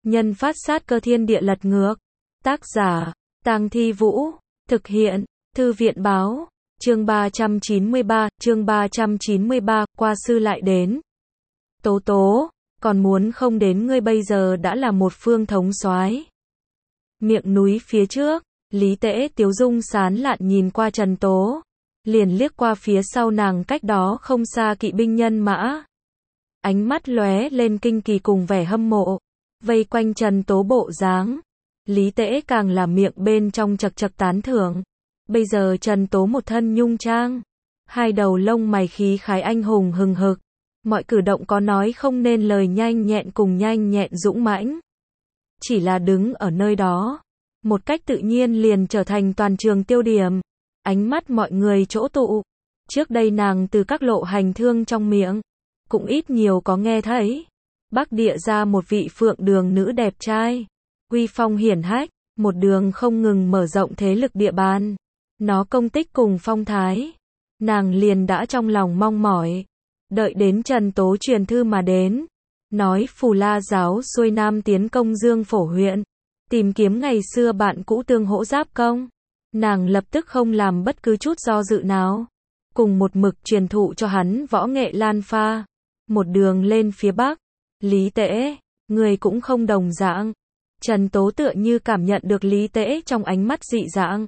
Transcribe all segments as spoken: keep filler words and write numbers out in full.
Nhân phát sát cơ thiên địa lật ngược. Tác giả, Tang Thi Vũ. Thực hiện, Thư viện báo. Chương ba trăm chín mươi ba, chương ba trăm chín mươi ba, qua sư lại đến. Tố tố, còn muốn không đến ngươi bây giờ đã là một phương thống soái. Miệng núi phía trước, Lý Tễ tiếu dung sán lạn nhìn qua Trần Tố. Liền liếc qua phía sau nàng cách đó không xa kỵ binh nhân mã. Ánh mắt lóe lên kinh kỳ cùng vẻ hâm mộ. Vây quanh Trần Tố bộ dáng. Lý Tễ càng là miệng bên trong chật chật tán thưởng. Bây giờ Trần Tố một thân nhung trang. Hai đầu lông mày khí khái anh hùng hừng hực. Mọi cử động có nói không nên lời nhanh nhẹn cùng nhanh nhẹn dũng mãnh. Chỉ là đứng ở nơi đó. Một cách tự nhiên liền trở thành toàn trường tiêu điểm. Ánh mắt mọi người chỗ tụ. Trước đây nàng từ các lộ hành thương trong miệng. Cũng ít nhiều có nghe thấy. Bắc địa ra một vị phượng đường nữ đẹp trai. Uy phong hiển hách. Một đường không ngừng mở rộng thế lực địa bàn. Nó công tích cùng phong thái. Nàng liền đã trong lòng mong mỏi. Đợi đến Trần Tố truyền thư mà đến. Nói Phù La giáo xuôi nam tiến công Dương Phổ huyện. Tìm kiếm ngày xưa bạn cũ tương hỗ giáp công. Nàng lập tức không làm bất cứ chút do dự nào. Cùng một mực truyền thụ cho hắn võ nghệ Lan Pha. Một đường lên phía Bắc. Lý Tễ, người cũng không đồng dạng. Trần Tố tựa như cảm nhận được Lý Tễ trong ánh mắt dị dạng.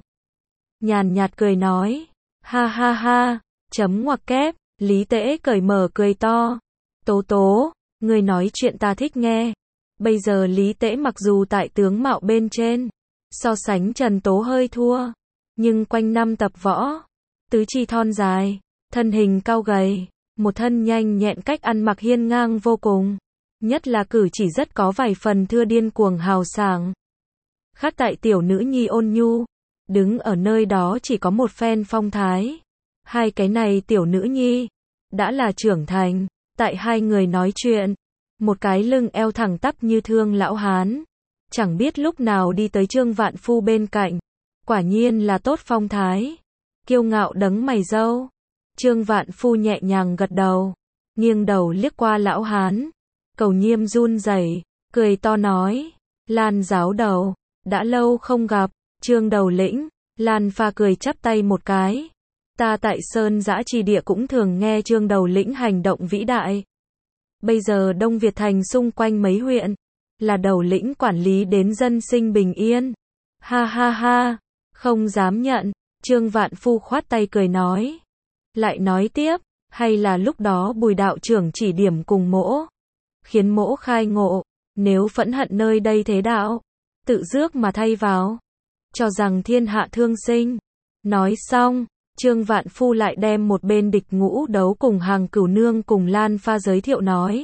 Nhàn nhạt cười nói. Ha ha ha, chấm ngoặc kép. Lý Tễ cởi mở cười to. Tố tố, người nói chuyện ta thích nghe. Bây giờ Lý Tễ mặc dù tại tướng mạo bên trên. So sánh Trần Tố hơi thua. Nhưng quanh năm tập võ. Tứ chi thon dài. Thân hình cao gầy. Một thân nhanh nhẹn cách ăn mặc hiên ngang vô cùng. Nhất là cử chỉ rất có vài phần thưa điên cuồng hào sảng. Khác tại tiểu nữ nhi ôn nhu. Đứng ở nơi đó chỉ có một phen phong thái. Hai cái này tiểu nữ nhi. Đã là trưởng thành. Tại hai người nói chuyện. Một cái lưng eo thẳng tắp như thương lão hán. Chẳng biết lúc nào đi tới Trương Vạn Phu bên cạnh. Quả nhiên là tốt phong thái. Kiêu ngạo đấng mày râu. Trương Vạn Phu nhẹ nhàng gật đầu. Nghiêng đầu liếc qua lão hán. Cầu nhiêm run rẩy, cười to nói. Lan giáo đầu. Đã lâu không gặp. Trương đầu lĩnh. Lan Pha cười chắp tay một cái. Ta tại Sơn Dã Chi Địa cũng thường nghe Trương đầu lĩnh hành động vĩ đại. Bây giờ Đông Việt Thành xung quanh mấy huyện. Là đầu lĩnh quản lý đến dân sinh bình yên. Ha ha ha. Không dám nhận. Trương Vạn Phu khoát tay cười nói. Lại nói tiếp. Hay là lúc đó Bùi đạo trưởng chỉ điểm cùng mỗ. Khiến mỗ khai ngộ. Nếu phẫn hận nơi đây thế đạo. Tự rước mà thay vào. Cho rằng thiên hạ thương sinh. Nói xong. Trương Vạn Phu lại đem một bên Địch Ngũ Đấu cùng Hàng Cửu Nương cùng Lan Pha giới thiệu nói.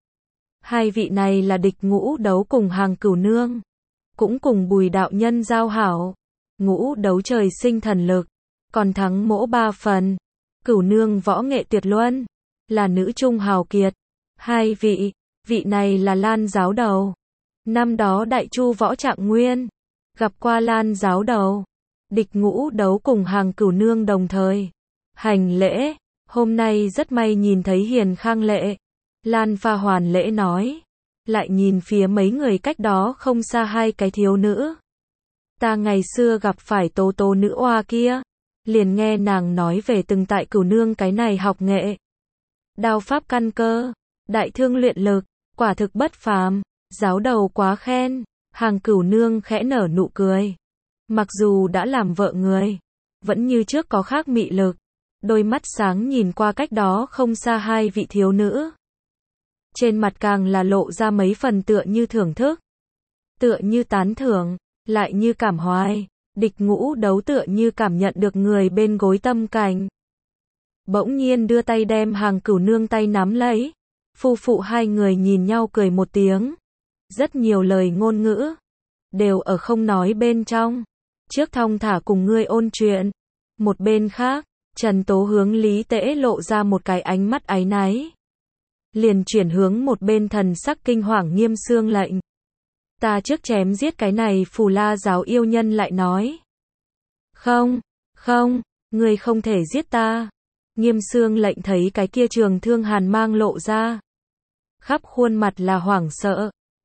Hai vị này là Địch Ngũ Đấu cùng Hàng Cửu Nương. Cũng cùng Bùi đạo nhân giao hảo. Ngũ Đấu trời sinh thần lực. Còn thắng mỗ ba phần. Cửu Nương võ nghệ tuyệt luân. Là nữ trung hào kiệt. Hai vị. Vị này là Lan giáo đầu. Năm đó Đại Chu võ Trạng Nguyên. Gặp qua Lan giáo đầu. Địch Ngũ Đấu cùng Hàng Cửu Nương đồng thời. Hành lễ. Hôm nay rất may nhìn thấy Hiền Khang Lệ. Lan Pha hoàn lễ nói. Lại nhìn phía mấy người cách đó không xa hai cái thiếu nữ. Ta ngày xưa gặp phải Tố Tố nữ oa kia. Liền nghe nàng nói về từng tại Cửu Nương cái này học nghệ. Đao pháp căn cơ. Đại thương luyện lực. Quả thực bất phàm. Giáo đầu quá khen. Hàng Cửu Nương khẽ nở nụ cười. Mặc dù đã làm vợ người. Vẫn như trước có khác mị lực. Đôi mắt sáng nhìn qua cách đó không xa hai vị thiếu nữ. Trên mặt càng là lộ ra mấy phần tựa như thưởng thức. Tựa như tán thưởng. Lại như cảm hoài. Địch Ngũ Đấu tựa như cảm nhận được người bên gối tâm cảnh. Bỗng nhiên đưa tay đem Hàng Cửu Nương tay nắm lấy. Phu phụ hai người nhìn nhau cười một tiếng. Rất nhiều lời ngôn ngữ. Đều ở không nói bên trong. Trước thong thả cùng ngươi ôn chuyện. Một bên khác. Trần Tố hướng Lý Tễ lộ ra một cái ánh mắt áy náy. Liền chuyển hướng một bên thần sắc kinh hoàng Nghiêm Xương lệnh. Ta trước chém giết cái này Phù La giáo yêu nhân lại nói. Không, không, ngươi không thể giết ta. Nghiêm Xương lệnh thấy cái kia trường thương hàn mang lộ ra. Khắp khuôn mặt là hoảng sợ.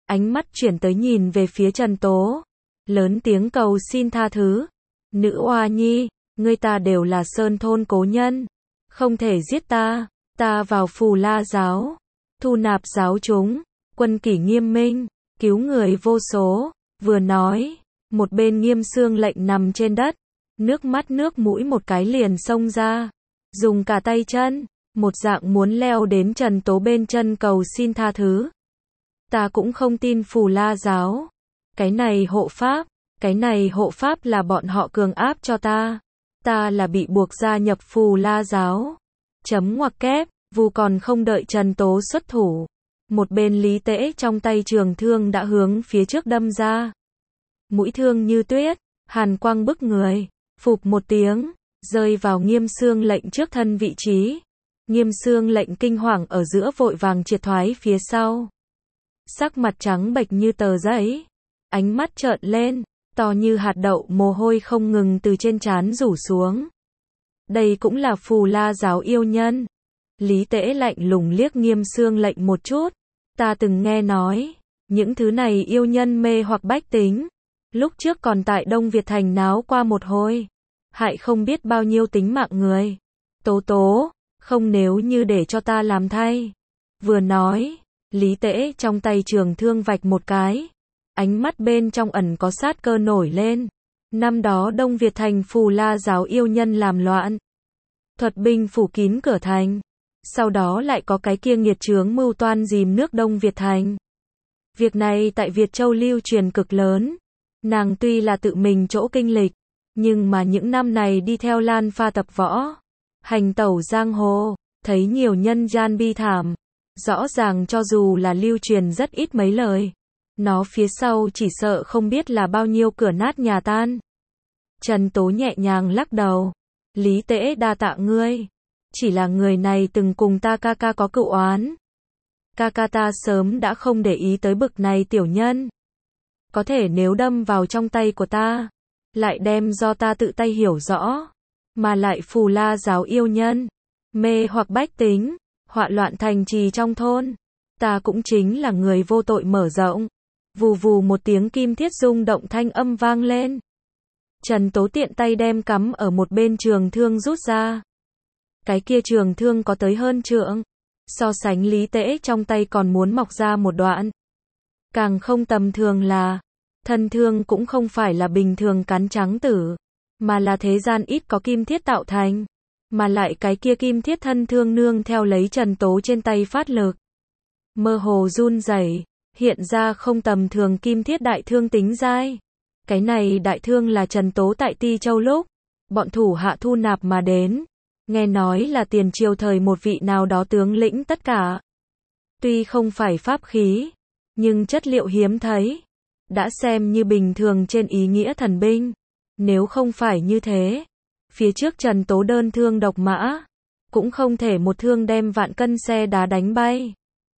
ánh mắt chuyển tới nhìn về phía Trần Tố, lớn tiếng cầu xin tha thứ. Nữ oa nhi, ngươi ta đều là sơn thôn cố nhân, không thể giết ta, ta vào Phù La giáo, thu nạp giáo chúng, quân kỷ nghiêm minh, cứu người vô số, vừa nói, một bên Nghiêm Xương Lệnh nằm trên đất, nước mắt nước mũi một cái liền xông ra, dùng cả tay chân, một dạng muốn leo đến Trần Tố bên chân cầu xin tha thứ. Ta cũng không tin Phù La giáo, cái này hộ pháp, cái này hộ pháp là bọn họ cường áp cho ta, ta là bị buộc gia nhập Phù La giáo. Chấm ngoặc kép, vù còn không đợi Trần Tố xuất thủ, một bên Lý Tễ trong tay trường thương đã hướng phía trước đâm ra. Mũi thương như tuyết, hàn quang bức người, phụp một tiếng, rơi vào Nghiêm Xương Lệnh trước thân vị trí. Nghiêm Xương Lệnh kinh hoàng ở giữa vội vàng triệt thoái phía sau. Sắc mặt trắng bệch như tờ giấy, ánh mắt trợn lên, to như hạt đậu mồ hôi không ngừng từ trên trán rủ xuống. Đây cũng là Phù La giáo yêu nhân. Lý Tễ lạnh lùng liếc Nghiêm Xương Lệnh một chút. Ta từng nghe nói, những thứ này yêu nhân mê hoặc bách tính. Lúc trước còn tại Đông Việt Thành náo qua một hồi, hại không biết bao nhiêu tính mạng người. Tố Tố, không nếu như để cho ta làm thay. Vừa nói, Lý Tễ trong tay trường thương vạch một cái, ánh mắt bên trong ẩn có sát cơ nổi lên. Năm đó Đông Việt Thành Phù La giáo yêu nhân làm loạn, thuật binh phủ kín cửa thành, sau đó lại có cái kia nghiệt chướng mưu toan dìm nước Đông Việt Thành. Việc này tại Việt Châu lưu truyền cực lớn. Nàng tuy là tự mình chỗ kinh lịch, nhưng mà những năm này đi theo Lan Pha tập võ, hành tẩu giang hồ, thấy nhiều nhân gian bi thảm. Rõ ràng cho dù là lưu truyền rất ít mấy lời, nó phía sau chỉ sợ không biết là bao nhiêu cửa nát nhà tan. Trần Tố nhẹ nhàng lắc đầu. Lý Tễ đa tạ ngươi. Chỉ là người này từng cùng ta ca ca có cựu oán. Ca ca ta sớm đã không để ý tới bực này tiểu nhân. Có thể nếu đâm vào trong tay của ta, lại đem do ta tự tay hiểu rõ, mà lại Phù La giáo yêu nhân, mê hoặc bách tính, họa loạn thành trì trong thôn. Ta cũng chính là người vô tội mở rộng. Vù vù một tiếng kim thiết rung động thanh âm vang lên. Trần Tố tiện tay đem cắm ở một bên trường thương rút ra. Cái kia trường thương có tới hơn trượng, so sánh Lý Tễ trong tay còn muốn mọc ra một đoạn. Càng không tầm thường là, thân thương cũng không phải là bình thường cán trắng tử, mà là thế gian ít có kim thiết tạo thành, mà lại cái kia kim thiết thân thương nương theo lấy Trần Tố trên tay phát lực, mơ hồ run rẩy, hiện ra không tầm thường kim thiết đại thương tính dai. Cái này đại thương là Trần Tố tại Ti Châu lúc bọn thủ hạ thu nạp mà đến, nghe nói là tiền triều thời một vị nào đó tướng lĩnh tất cả. Tuy không phải pháp khí, nhưng chất liệu hiếm thấy, đã xem như bình thường trên ý nghĩa thần binh. Nếu không phải như thế, phía trước Trần Tố đơn thương độc mã, cũng không thể một thương đem vạn cân xe đá đánh bay.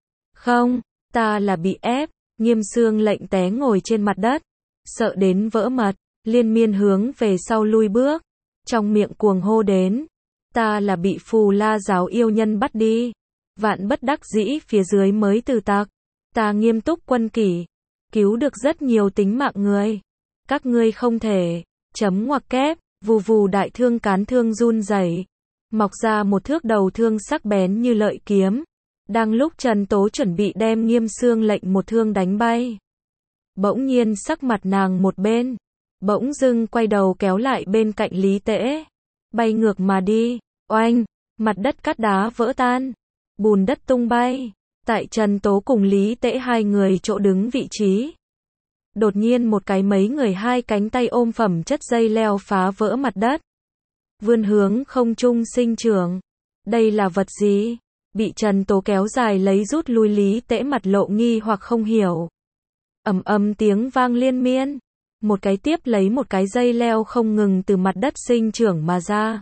Không, ta là bị ép. Nghiêm Xương Lệnh té ngồi trên mặt đất, sợ đến vỡ mật, liên miên hướng về sau lui bước, trong miệng cuồng hô đến. Ta là bị Phù La giáo yêu nhân bắt đi, vạn bất đắc dĩ phía dưới mới từ tặc. Ta nghiêm túc quân kỷ, cứu được rất nhiều tính mạng người. Các ngươi không thể. Chấm ngoặc kép, vù vù đại thương cán thương run rẩy, mọc ra một thước đầu thương sắc bén như lợi kiếm. Đang lúc Trần Tố chuẩn bị đem Nghiêm Xương Lệnh một thương đánh bay, bỗng nhiên sắc mặt nàng một bên, bỗng dưng quay đầu kéo lại bên cạnh Lý Tễ, bay ngược mà đi. Oanh, mặt đất cát đá vỡ tan, bùn đất tung bay. Tại Trần Tố cùng Lý Tễ hai người chỗ đứng vị trí, đột nhiên một cái mấy người hai cánh tay ôm phẩm chất dây leo phá vỡ mặt đất, vươn hướng không trung sinh trưởng. Đây là vật gì? Bị Trần Tố kéo dài lấy rút lui Lý Tễ mặt lộ nghi hoặc không hiểu. Ầm ầm tiếng vang liên miên, một cái tiếp lấy một cái dây leo không ngừng từ mặt đất sinh trưởng mà ra.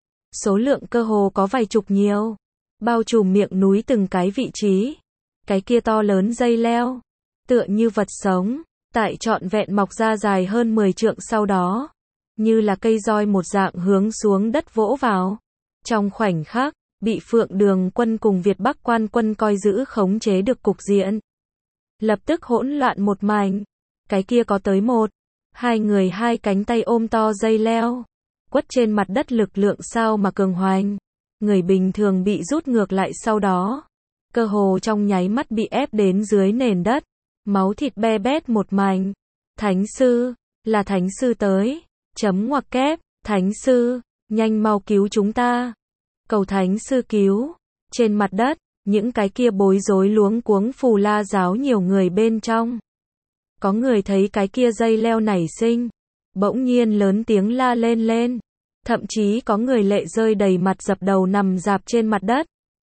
Số lượng cơ hồ có vài chục nhiều, bao trùm miệng núi từng cái vị trí. Cái kia to lớn dây leo, tựa như vật sống, tại trọn vẹn mọc ra dài hơn mười trượng sau đó, như là cây roi một dạng hướng xuống đất vỗ vào. Trong khoảnh khắc, bị Phượng Đường quân cùng Việt Bắc quan quân coi giữ khống chế được cục diện. Lập tức hỗn loạn một mảnh. Cái kia có tới một, hai người hai cánh tay ôm to dây leo, quất trên mặt đất lực lượng sao mà cường hoành. Người bình thường bị rút ngược lại sau đó, cơ hồ trong nháy mắt bị ép đến dưới nền đất, máu thịt be bét một mảnh. Thánh sư, là thánh sư tới, chấm ngoặc kép, thánh sư, nhanh mau cứu chúng ta. Cầu thánh sư cứu. Trên mặt đất, những cái kia bối rối luống cuống Phù La giáo nhiều người bên trong. Có người thấy cái kia dây leo nảy sinh, bỗng nhiên lớn tiếng la lên lên. Thậm chí có người lệ rơi đầy mặt dập đầu nằm dạp trên mặt đất.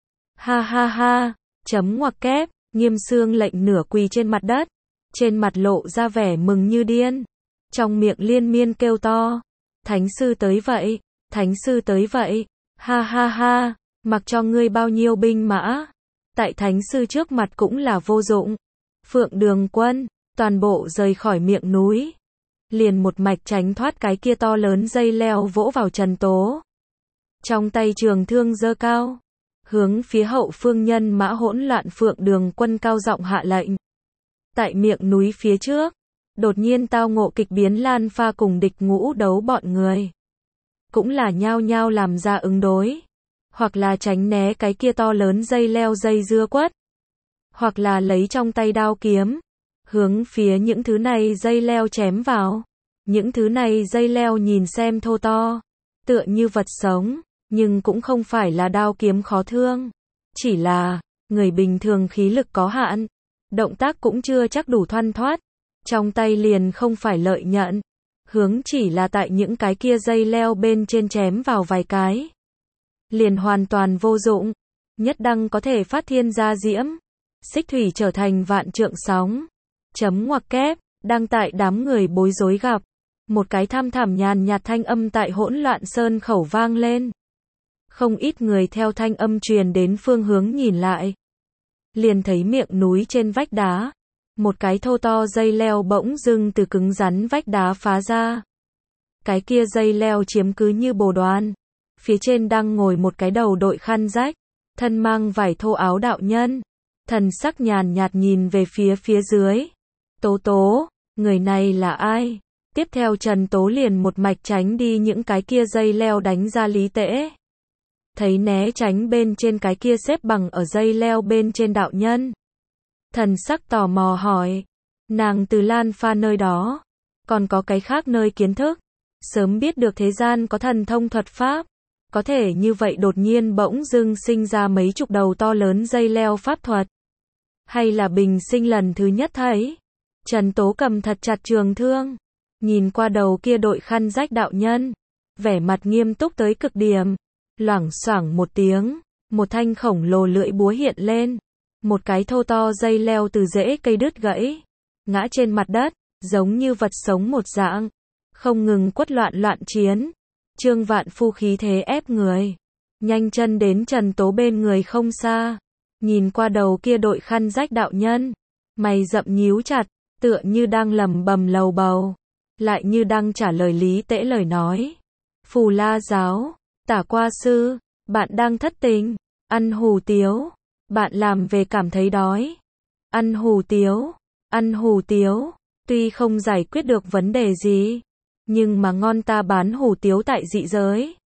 Ha ha ha, chấm ngoặc kép, Nghiêm Xương lệnh nửa quỳ trên mặt đất, trên mặt lộ ra vẻ mừng như điên, trong miệng liên miên kêu to. Thánh sư tới vậy, thánh sư tới vậy, ha ha ha, mặc cho ngươi bao nhiêu binh mã, tại thánh sư trước mặt cũng là vô dụng. Phượng Đường Quân, toàn bộ rời khỏi miệng núi, liền một mạch tránh thoát cái kia to lớn dây leo vỗ vào Trần Tố. Trong tay trường thương giơ cao, hướng phía hậu phương nhân mã hỗn loạn Phượng Đường Quân cao giọng hạ lệnh. Tại miệng núi phía trước, đột nhiên tao ngộ kịch biến Lan Pha cùng địch ngũ đấu bọn người. Cũng là nhao nhao làm ra ứng đối, hoặc là tránh né cái kia to lớn dây leo dây dưa quất, hoặc là lấy trong tay đao kiếm, hướng phía những thứ này dây leo chém vào. Những thứ này dây leo nhìn xem thô to, tựa như vật sống, nhưng cũng không phải là đao kiếm khó thương. Chỉ là, người bình thường khí lực có hạn, động tác cũng chưa chắc đủ thoăn thoát, trong tay liền không phải lợi nhận, hướng chỉ là tại những cái kia dây leo bên trên chém vào vài cái, liền hoàn toàn vô dụng. Nhất đăng có thể phát thiên gia diễm, xích thủy trở thành vạn trượng sóng. Chấm ngoặc kép, đang tại đám người bối rối gặp, một cái thăm thẳm nhàn nhạt thanh âm tại hỗn loạn sơn khẩu vang lên. Không ít người theo thanh âm truyền đến phương hướng nhìn lại, liền thấy miệng núi trên vách đá, một cái thô to dây leo bỗng dưng từ cứng rắn vách đá phá ra. Cái kia dây leo chiếm cứ như bồ đoàn, phía trên đang ngồi một cái đầu đội khăn rách, thân mang vải thô áo đạo nhân, thần sắc nhàn nhạt nhìn về phía phía dưới. Tố Tố, người này là ai? Tiếp theo Trần Tố liền một mạch tránh đi những cái kia dây leo đánh ra Lý Tễ. Thấy né tránh bên trên cái kia xếp bằng ở dây leo bên trên đạo nhân, thần sắc tò mò hỏi, nàng từ Lan Pha nơi đó, còn có cái khác nơi kiến thức, sớm biết được thế gian có thần thông thuật pháp, có thể như vậy đột nhiên bỗng dưng sinh ra mấy chục đầu to lớn dây leo pháp thuật, hay là bình sinh lần thứ nhất thấy. Trần Tố cầm thật chặt trường thương, nhìn qua đầu kia đội khăn rách đạo nhân, vẻ mặt nghiêm túc tới cực điểm. Loảng xoảng một tiếng, một thanh khổng lồ lưỡi búa hiện lên, một cái thô to dây leo từ rễ cây đứt gãy, ngã trên mặt đất, giống như vật sống một dạng, không ngừng quất loạn loạn chiến. Trương Vạn Phu khí thế ép người, nhanh chân đến Trần Tố bên người không xa, nhìn qua đầu kia đội khăn rách đạo nhân, mày rậm nhíu chặt, tựa như đang lẩm bẩm lầu bầu, lại như đang trả lời Lý Tễ lời nói. Phù La giáo, Tả Qua sư, bạn đang thất tình, ăn hủ tiếu, bạn làm về cảm thấy đói, ăn hủ tiếu, ăn hủ tiếu, tuy không giải quyết được vấn đề gì, nhưng mà ngon, ta bán hủ tiếu tại dị giới,